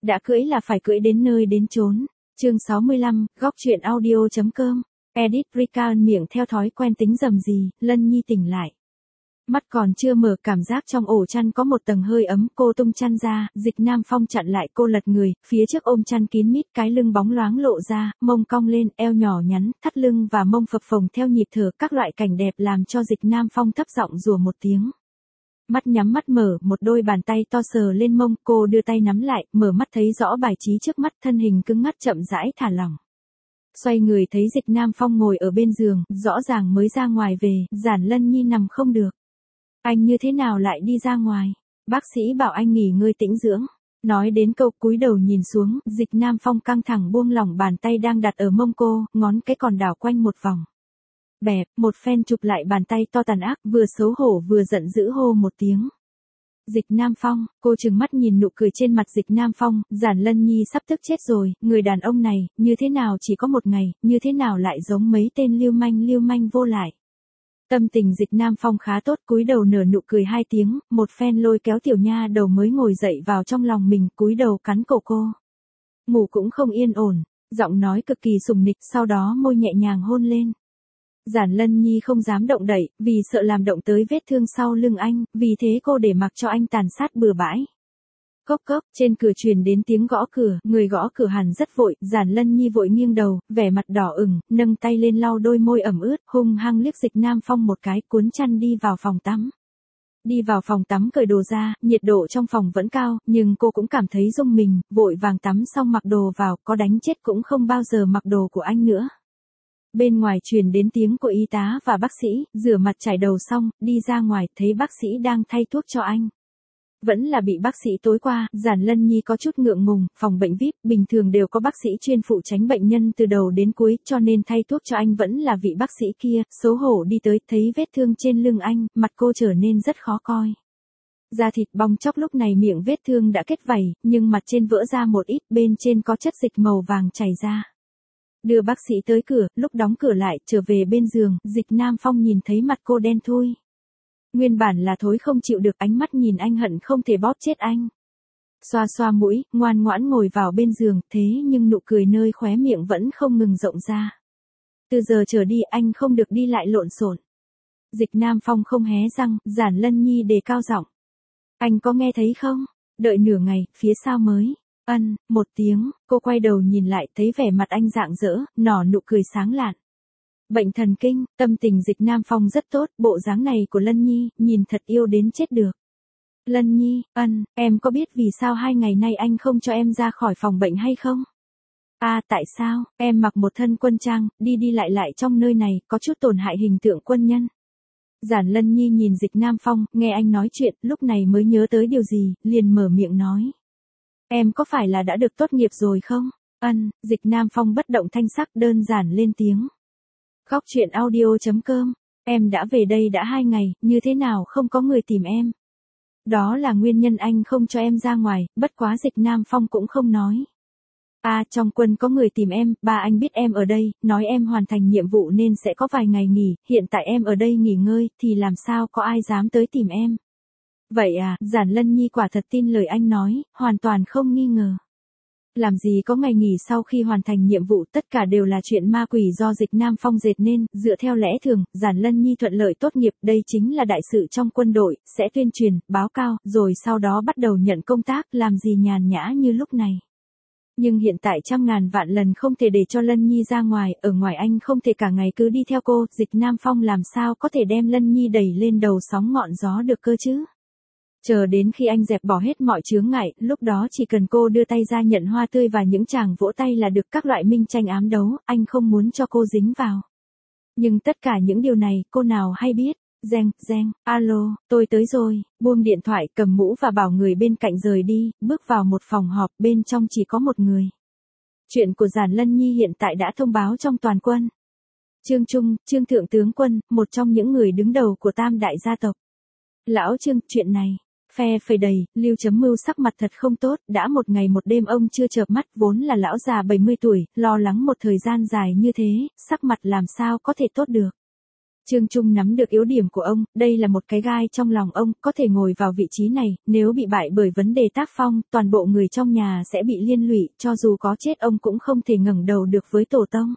đã cưỡi là phải cưỡi đến nơi đến chốn. Chương 65, góc truyện audio.com. Edit Rican miệng theo thói quen tính rầm rì, Lân Nhi tỉnh lại. Mắt còn chưa mở, cảm giác trong ổ chăn có một tầng hơi ấm, cô tung chăn ra, Dịch Nam Phong chặn lại cô, lật người, phía trước ôm chăn kín mít, cái lưng bóng loáng lộ ra, mông cong lên, eo nhỏ nhắn, thắt lưng và mông phập phồng theo nhịp thở, các loại cảnh đẹp làm cho Dịch Nam Phong thấp giọng rủa một tiếng. Mắt nhắm mắt mở, một đôi bàn tay to sờ lên mông, cô đưa tay nắm lại, mở mắt thấy rõ bài trí trước mắt, thân hình cứng ngắc chậm rãi thả lỏng. Xoay người thấy Dịch Nam Phong ngồi ở bên giường, rõ ràng mới ra ngoài về, Giản Lân Nhi nằm không được. Anh như thế nào lại đi ra ngoài? Bác sĩ bảo anh nghỉ ngơi tĩnh dưỡng. Nói đến câu cúi đầu nhìn xuống, Dịch Nam Phong căng thẳng buông lỏng bàn tay đang đặt ở mông cô, ngón cái còn đảo quanh một vòng. Bẹp, một phen chụp lại bàn tay to tàn ác, vừa xấu hổ vừa giận dữ hô một tiếng. Dịch Nam Phong, cô trừng mắt nhìn nụ cười trên mặt Dịch Nam Phong, Giản Lân Nhi sắp tức chết rồi, người đàn ông này, như thế nào chỉ có một ngày, như thế nào lại giống mấy tên lưu manh vô lại. Tâm tình Dịch Nam Phong khá tốt, cúi đầu nở nụ cười hai tiếng, một phen lôi kéo tiểu nha đầu mới ngồi dậy vào trong lòng mình, cúi đầu cắn cổ cô. Ngủ cũng không yên ổn, giọng nói cực kỳ sùng nịch, sau đó môi nhẹ nhàng hôn lên. Giản Lân Nhi không dám động đậy, vì sợ làm động tới vết thương sau lưng anh, vì thế cô để mặc cho anh tàn sát bừa bãi. Cốc cốc, trên cửa truyền đến tiếng gõ cửa, người gõ cửa hẳn rất vội, Giản Lân Nhi vội nghiêng đầu, vẻ mặt đỏ ửng, nâng tay lên lau đôi môi ẩm ướt, hung hăng liếc Dịch Nam Phong một cái, cuốn chăn đi vào phòng tắm. Đi vào phòng tắm cởi đồ ra, nhiệt độ trong phòng vẫn cao, nhưng cô cũng cảm thấy rung mình, vội vàng tắm xong mặc đồ vào, có đánh chết cũng không bao giờ mặc đồ của anh nữa. Bên ngoài truyền đến tiếng của y tá và bác sĩ, rửa mặt chải đầu xong, đi ra ngoài, thấy bác sĩ đang thay thuốc cho anh. Vẫn là bị bác sĩ tối qua, Giản Lân Nhi có chút ngượng ngùng, phòng bệnh VIP, bình thường đều có bác sĩ chuyên phụ tránh bệnh nhân từ đầu đến cuối, cho nên thay thuốc cho anh vẫn là vị bác sĩ kia, xấu hổ đi tới, thấy vết thương trên lưng anh, mặt cô trở nên rất khó coi. Da thịt bong chóc lúc này miệng vết thương đã kết vảy, nhưng mặt trên vỡ ra một ít, bên trên có chất dịch màu vàng chảy ra. Đưa bác sĩ tới cửa, lúc đóng cửa lại, trở về bên giường, Dịch Nam Phong nhìn thấy mặt cô đen thui. Nguyên bản là thối không chịu được, ánh mắt nhìn anh hận không thể bóp chết anh. Xoa xoa mũi, ngoan ngoãn ngồi vào bên giường, thế nhưng nụ cười nơi khóe miệng vẫn không ngừng rộng ra. Từ giờ trở đi anh không được đi lại lộn xộn. Dịch Nam Phong không hé răng, Giản Lân Nhi đề cao giọng. Anh có nghe thấy không? Đợi nửa ngày, phía sau mới. Một tiếng, cô quay đầu nhìn lại, thấy vẻ mặt anh rạng rỡ, nở nụ cười sáng lạn. Bệnh thần kinh, tâm tình Dịch Nam Phong rất tốt, bộ dáng này của Lân Nhi, nhìn thật yêu đến chết được. Lân Nhi, em có biết vì sao 2 ngày nay anh không cho em ra khỏi phòng bệnh hay không? Tại sao, em mặc một thân quân trang, đi lại trong nơi này, có chút tổn hại hình tượng quân nhân. Giản Lân Nhi nhìn Dịch Nam Phong, nghe anh nói chuyện, lúc này mới nhớ tới điều gì, liền mở miệng nói. Em có phải là đã được tốt nghiệp rồi không? Dịch Nam Phong bất động thanh sắc, đơn giản lên tiếng. Góc truyện audio.com. Em đã về đây đã 2 ngày, như thế nào không có người tìm em? Đó là nguyên nhân anh không cho em ra ngoài, bất quá Dịch Nam Phong cũng không nói. Trong quân có người tìm em, ba anh biết em ở đây, nói em hoàn thành nhiệm vụ nên sẽ có vài ngày nghỉ, hiện tại em ở đây nghỉ ngơi, thì làm sao có ai dám tới tìm em? Vậy Giản Lân Nhi quả thật tin lời anh nói, hoàn toàn không nghi ngờ. Làm gì có ngày nghỉ sau khi hoàn thành nhiệm vụ, tất cả đều là chuyện ma quỷ do Dịch Nam Phong dệt nên, dựa theo lẽ thường, Giản Lân Nhi thuận lợi tốt nghiệp, đây chính là đại sự trong quân đội, sẽ tuyên truyền, báo cáo, rồi sau đó bắt đầu nhận công tác, làm gì nhàn nhã như lúc này. Nhưng hiện tại trăm ngàn vạn lần không thể để cho Lân Nhi ra ngoài, ở ngoài anh không thể cả ngày cứ đi theo cô, Dịch Nam Phong làm sao có thể đem Lân Nhi đẩy lên đầu sóng ngọn gió được cơ chứ? Chờ đến khi anh dẹp bỏ hết mọi chướng ngại, lúc đó chỉ cần cô đưa tay ra nhận hoa tươi và những chàng vỗ tay là được, các loại minh tranh ám đấu, anh không muốn cho cô dính vào. Nhưng tất cả những điều này, cô nào hay biết. Reng, alo, tôi tới rồi, buông điện thoại, cầm mũ và bảo người bên cạnh rời đi, bước vào một phòng họp, bên trong chỉ có một người. Chuyện của Giản Lân Nhi hiện tại đã thông báo trong toàn quân. Trương Trung, Trương Thượng tướng quân, một trong những người đứng đầu của Tam đại gia tộc. Lão Trương, chuyện này. Phe phẩy đầy, Lưu Chấm Mưu sắc mặt thật không tốt, đã một ngày một đêm ông chưa chợp mắt, vốn là lão già 70 tuổi, lo lắng một thời gian dài như thế, sắc mặt làm sao có thể tốt được. Trương Trung nắm được yếu điểm của ông, đây là một cái gai trong lòng ông, có thể ngồi vào vị trí này, nếu bị bại bởi vấn đề tác phong, toàn bộ người trong nhà sẽ bị liên lụy, cho dù có chết ông cũng không thể ngẩng đầu được với tổ tông.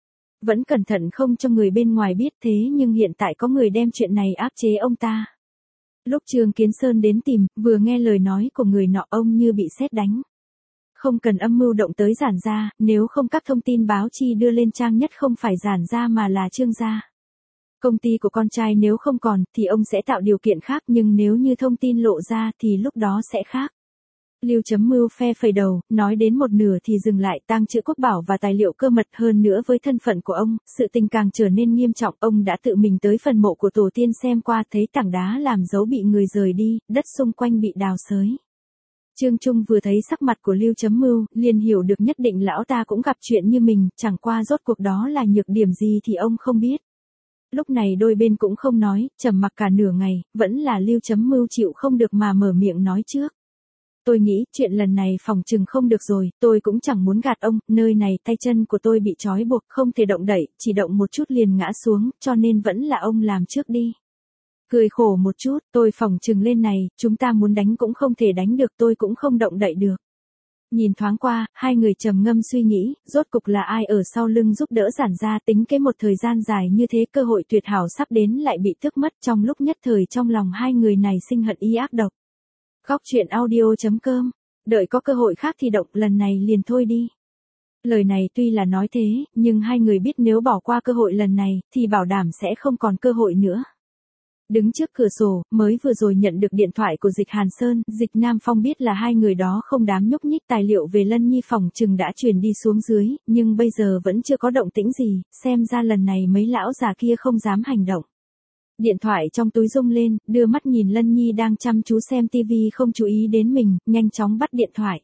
Vẫn cẩn thận không cho người bên ngoài biết thế nhưng hiện tại có người đem chuyện này áp chế ông ta. Lúc Trương Kiến Sơn đến tìm, vừa nghe lời nói của người nọ ông như bị sét đánh. Không cần âm mưu động tới Giản gia, nếu không các thông tin báo chi đưa lên trang nhất không phải Giản gia mà là Trương gia. Công ty của con trai nếu không còn thì ông sẽ tạo điều kiện khác nhưng nếu như thông tin lộ ra thì lúc đó sẽ khác. Lưu Chấm Mưu phe phẩy đầu, nói đến một nửa thì dừng lại, tang chữ quốc bảo và tài liệu cơ mật hơn nữa với thân phận của ông, sự tình càng trở nên nghiêm trọng, ông đã tự mình tới phần mộ của tổ tiên xem qua thấy tảng đá làm dấu bị người rời đi, đất xung quanh bị đào xới. Trương Trung vừa thấy sắc mặt của Lưu Chấm Mưu, liền hiểu được nhất định lão ta cũng gặp chuyện như mình, chẳng qua rốt cuộc đó là nhược điểm gì thì ông không biết. Lúc này đôi bên cũng không nói, trầm mặc cả nửa ngày, vẫn là Lưu Chấm Mưu chịu không được mà mở miệng nói trước. Tôi nghĩ chuyện lần này phòng chừng không được rồi, tôi cũng chẳng muốn gạt ông, nơi này tay chân của tôi bị trói buộc, không thể động đậy, chỉ động một chút liền ngã xuống, cho nên vẫn là ông làm trước đi. Cười khổ một chút, tôi phòng chừng lên này, chúng ta muốn đánh cũng không thể đánh được, tôi cũng không động đậy được. Nhìn thoáng qua, hai người trầm ngâm suy nghĩ, rốt cục là ai ở sau lưng giúp đỡ Giản gia, tính cái một thời gian dài như thế cơ hội tuyệt hảo sắp đến lại bị tước mất, trong lúc nhất thời trong lòng hai người này sinh hận y ác độc. Góc truyện audio.com, đợi có cơ hội khác thì động, lần này liền thôi đi. Lời này tuy là nói thế, nhưng hai người biết nếu bỏ qua cơ hội lần này, thì bảo đảm sẽ không còn cơ hội nữa. Đứng trước cửa sổ, mới vừa rồi nhận được điện thoại của Dịch Hàn Sơn, Dịch Nam Phong biết là hai người đó không dám nhúc nhích, tài liệu về Lân Nhi phòng chừng đã truyền đi xuống dưới, nhưng bây giờ vẫn chưa có động tĩnh gì, xem ra lần này mấy lão già kia không dám hành động. Điện thoại trong túi rung lên, đưa mắt nhìn Lân Nhi đang chăm chú xem tivi không chú ý đến mình, nhanh chóng bắt điện thoại.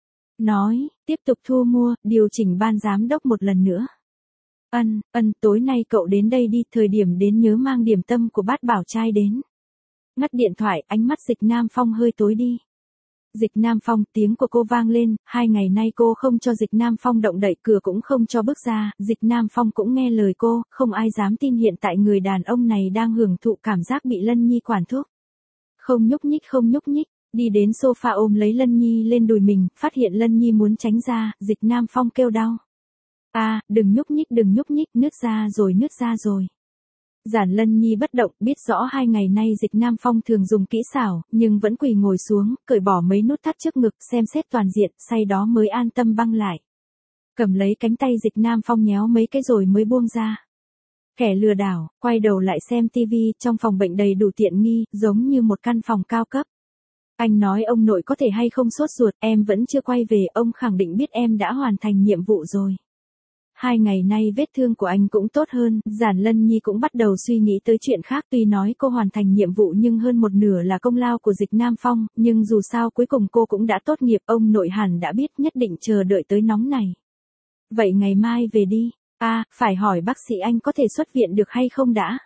Nói, tiếp tục thu mua, điều chỉnh ban giám đốc một lần nữa. Tối nay cậu đến đây đi, thời điểm đến nhớ mang điểm tâm của Bát Bảo trai đến. Ngắt điện thoại, ánh mắt Dịch Nam Phong hơi tối đi. Dịch Nam Phong, tiếng của cô vang lên, 2 ngày nay cô không cho Dịch Nam Phong động đậy, cửa cũng không cho bước ra, Dịch Nam Phong cũng nghe lời cô, không ai dám tin hiện tại người đàn ông này đang hưởng thụ cảm giác bị Lân Nhi quản thúc. Không nhúc nhích, đi đến sofa ôm lấy Lân Nhi lên đùi mình, phát hiện Lân Nhi muốn tránh ra, Dịch Nam Phong kêu đau. Đừng nhúc nhích, nứt ra rồi. Giản Lân Nhi bất động, biết rõ 2 ngày nay Dịch Nam Phong thường dùng kỹ xảo, nhưng vẫn quỳ ngồi xuống, cởi bỏ mấy nút thắt trước ngực, xem xét toàn diện, say đó mới an tâm băng lại. Cầm lấy cánh tay Dịch Nam Phong nhéo mấy cái rồi mới buông ra. Kẻ lừa đảo, quay đầu lại xem tivi, trong phòng bệnh đầy đủ tiện nghi, giống như một căn phòng cao cấp. Anh nói ông nội có thể hay không sốt ruột, em vẫn chưa quay về, ông khẳng định biết em đã hoàn thành nhiệm vụ rồi. 2 ngày nay vết thương của anh cũng tốt hơn, Giản Lân Nhi cũng bắt đầu suy nghĩ tới chuyện khác, tuy nói cô hoàn thành nhiệm vụ nhưng hơn một nửa là công lao của Dịch Nam Phong, nhưng dù sao cuối cùng cô cũng đã tốt nghiệp, ông nội hẳn đã biết, nhất định chờ đợi tới nóng này. Vậy ngày mai về đi, phải hỏi bác sĩ anh có thể xuất viện được hay không đã.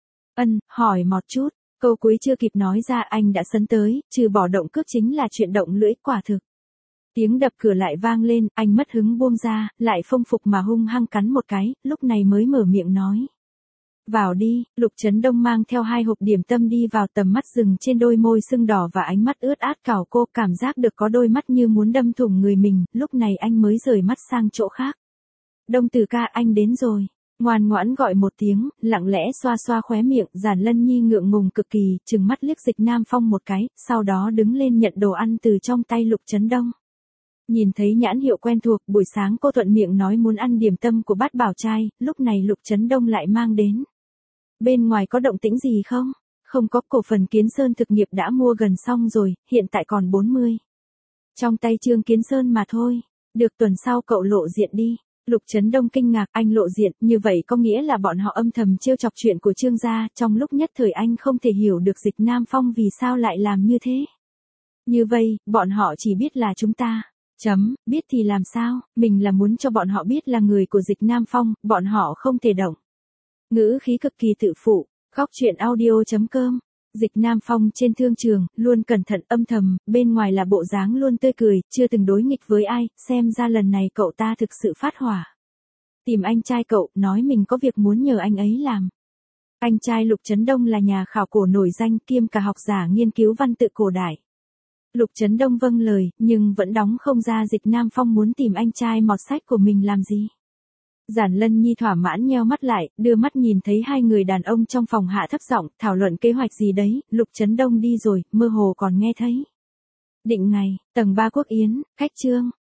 Hỏi một chút, câu cuối chưa kịp nói ra anh đã sấn tới, trừ bỏ động cước chính là chuyện động lưỡi, quả thực. Tiếng đập cửa lại vang lên, anh mất hứng buông ra, lại phong phục mà hung hăng cắn một cái, lúc này mới mở miệng nói. Vào đi, Lục Trấn Đông mang theo 2 hộp điểm tâm đi vào, tầm mắt dừng trên đôi môi sưng đỏ và ánh mắt ướt át cào cô, cảm giác được có đôi mắt như muốn đâm thủng người mình, lúc này anh mới rời mắt sang chỗ khác. Đông Từ ca, anh đến rồi. Ngoan ngoãn gọi một tiếng, lặng lẽ xoa xoa khóe miệng, Giản Lân Nhi ngượng ngùng cực kỳ, trừng mắt liếc Dịch Nam Phong một cái, sau đó đứng lên nhận đồ ăn từ trong tay Lục Trấn Đông. Nhìn thấy nhãn hiệu quen thuộc, buổi sáng cô thuận miệng nói muốn ăn điểm tâm của Bát Bảo trai, lúc này Lục Trấn Đông lại mang đến. Bên ngoài có động tĩnh gì không? Không có, cổ phần Kiến Sơn thực nghiệp đã mua gần xong rồi, hiện tại còn 40. Trong tay Trương Kiến Sơn mà thôi, được tuần sau cậu lộ diện đi. Lục Trấn Đông kinh ngạc, anh lộ diện, như vậy có nghĩa là bọn họ âm thầm trêu chọc chuyện của Trương gia, trong lúc nhất thời anh không thể hiểu được Dịch Nam Phong vì sao lại làm như thế. Như vậy, bọn họ chỉ biết là chúng ta. Biết thì làm sao, mình là muốn cho bọn họ biết là người của Dịch Nam Phong, bọn họ không thể động. Ngữ khí cực kỳ tự phụ, góc truyện audio.com. Dịch Nam Phong trên thương trường, luôn cẩn thận âm thầm, bên ngoài là bộ dáng luôn tươi cười, chưa từng đối nghịch với ai, xem ra lần này cậu ta thực sự phát hỏa. Tìm anh trai cậu, nói mình có việc muốn nhờ anh ấy làm. Anh trai Lục Chấn Đông là nhà khảo cổ nổi danh kiêm cả học giả nghiên cứu văn tự cổ đại. Lục Chấn Đông vâng lời, nhưng vẫn đóng không ra Dịch Nam Phong muốn tìm anh trai mọt sách của mình làm gì. Giản Lân Nhi thỏa mãn nheo mắt lại, đưa mắt nhìn thấy hai người đàn ông trong phòng hạ thấp giọng thảo luận kế hoạch gì đấy, Lục Chấn Đông đi rồi, mơ hồ còn nghe thấy. Định ngày, tầng 3 Quốc Yến, khách Trương.